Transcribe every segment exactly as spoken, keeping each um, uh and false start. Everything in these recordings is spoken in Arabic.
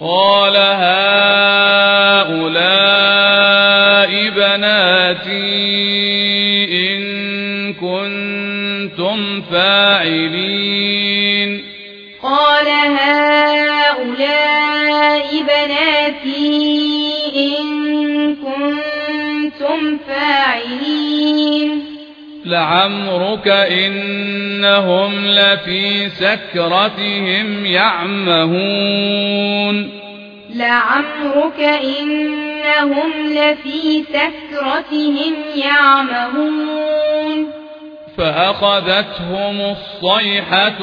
قال هؤلاء بناتي إن كنتم فاعلين قال هؤلاء بناتي إن كنتم فاعلين لعمرك إنهم لفي سكرتهم يعمهون لعمرك إنهم لفي سكرتهم يعمهون فأخذتهم الصيحة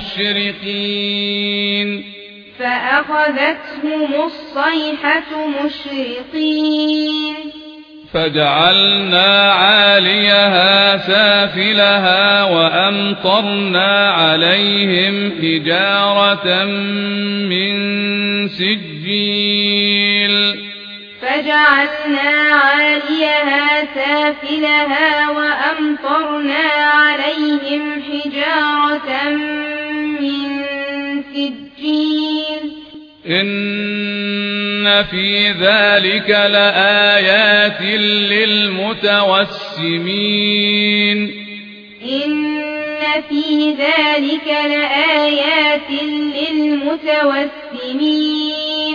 مشرقين فأخذتهم الصيحة مشرقين فجعلنا عاليها سافلها وأمطرنا عليهم حجارة من سجيل فجعلنا عاليها سافلها وأمطرنا عليهم حجارة من سجيل إن في ذلك لآيات للمتوسمين إن في ذلك لآيات للمتوسمين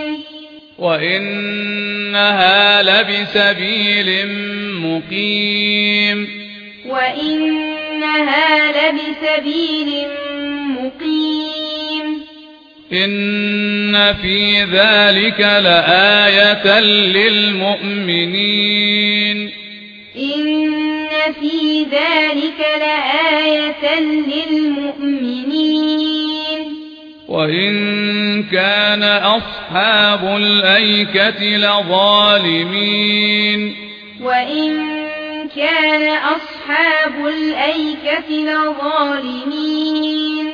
وإنها لبسبيل مقيم وإنها لبسبيل مقيم إن في ذلك لآية للمؤمنين إن في ذلك لآية للمؤمنين وإن كان أصحاب الأيكة لظالمين وإن كان أصحاب الأيكة لظالمين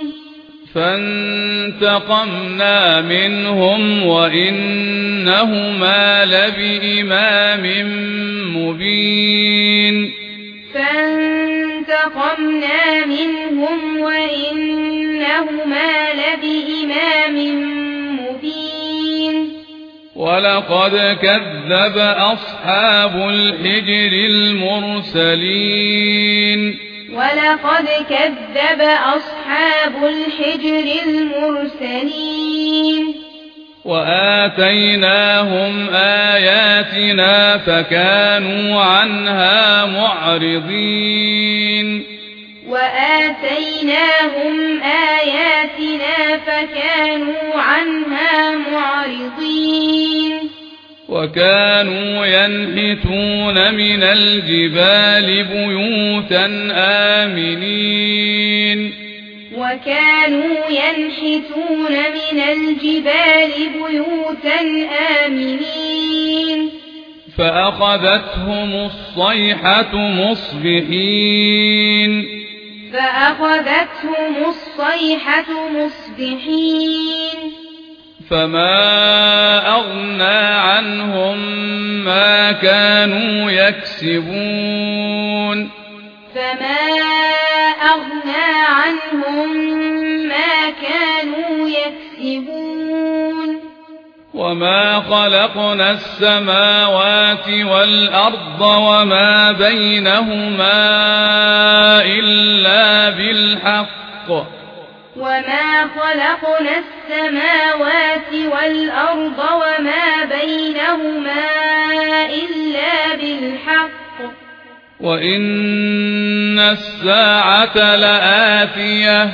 فانتقمنا منهم وإنهما لبإمام مبين فانتقمنا منهم وإنهما لبإمام مبين ولقد كذب أصحاب الحجر المرسلين ولقد كذب أصحاب الحجر المرسلين وآتيناهم آياتنا فكانوا عنها معرضين وآتيناهم آياتنا فكانوا عنها معرضين وكانوا ينحتون من الجبال بيوتا آمنين وكانوا ينحتون من الجبال بيوتا آمنين فأخذتهم الصيحة مصبحين فأخذتهم الصيحة مصبحين فما أغنى عنهم ما كانوا يكسبون فما أغنى عنهم ما كانوا يكسبون وما خلقنا السماوات والأرض وما بينهما إلا بالحق وما خلقنا السماوات والأرض وما بينهما إلا بالحق وإن الساعة لآتية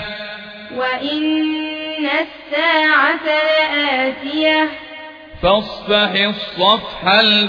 وإن الساعة لآتية فاصفح الصفح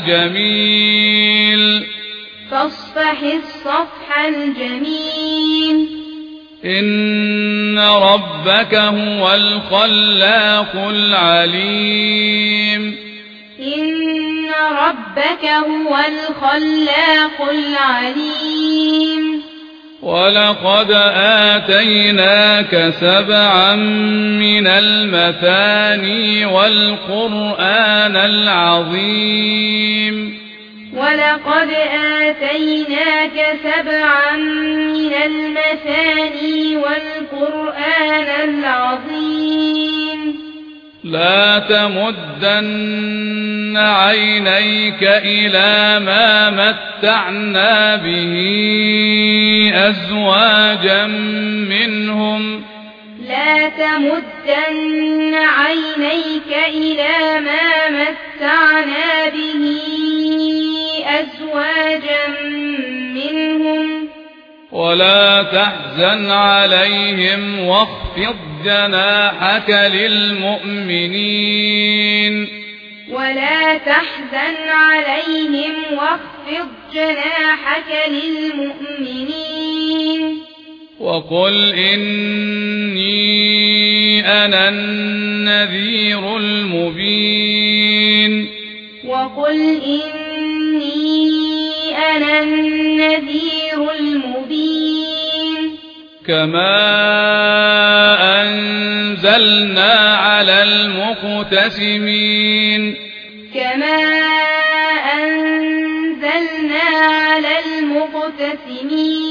الجميل فاصفح الصفح الجميل إن ربك هو الخلاق العليم إن ربك هو الخلاق العليم ولقد آتيناك سبعا من المثاني والقرآن العظيم ولقد آتيناك سبعا من المثاني والقرآن العظيم لا تمدن عينيك إلى ما متعنا به أزواجا منهم لا تمدن عينيك إلى ما متعنا به أزواجا منهم ولا تحزن عليهم واخفض جناحك للمؤمنين ولا تحزن عليهم واخفض جناحك للمؤمنين وقل إني أنا النذير المبين وقل إني أنا النذير المبين كما أنزلنا على المقتسمين كما أنزلنا على المقتسمين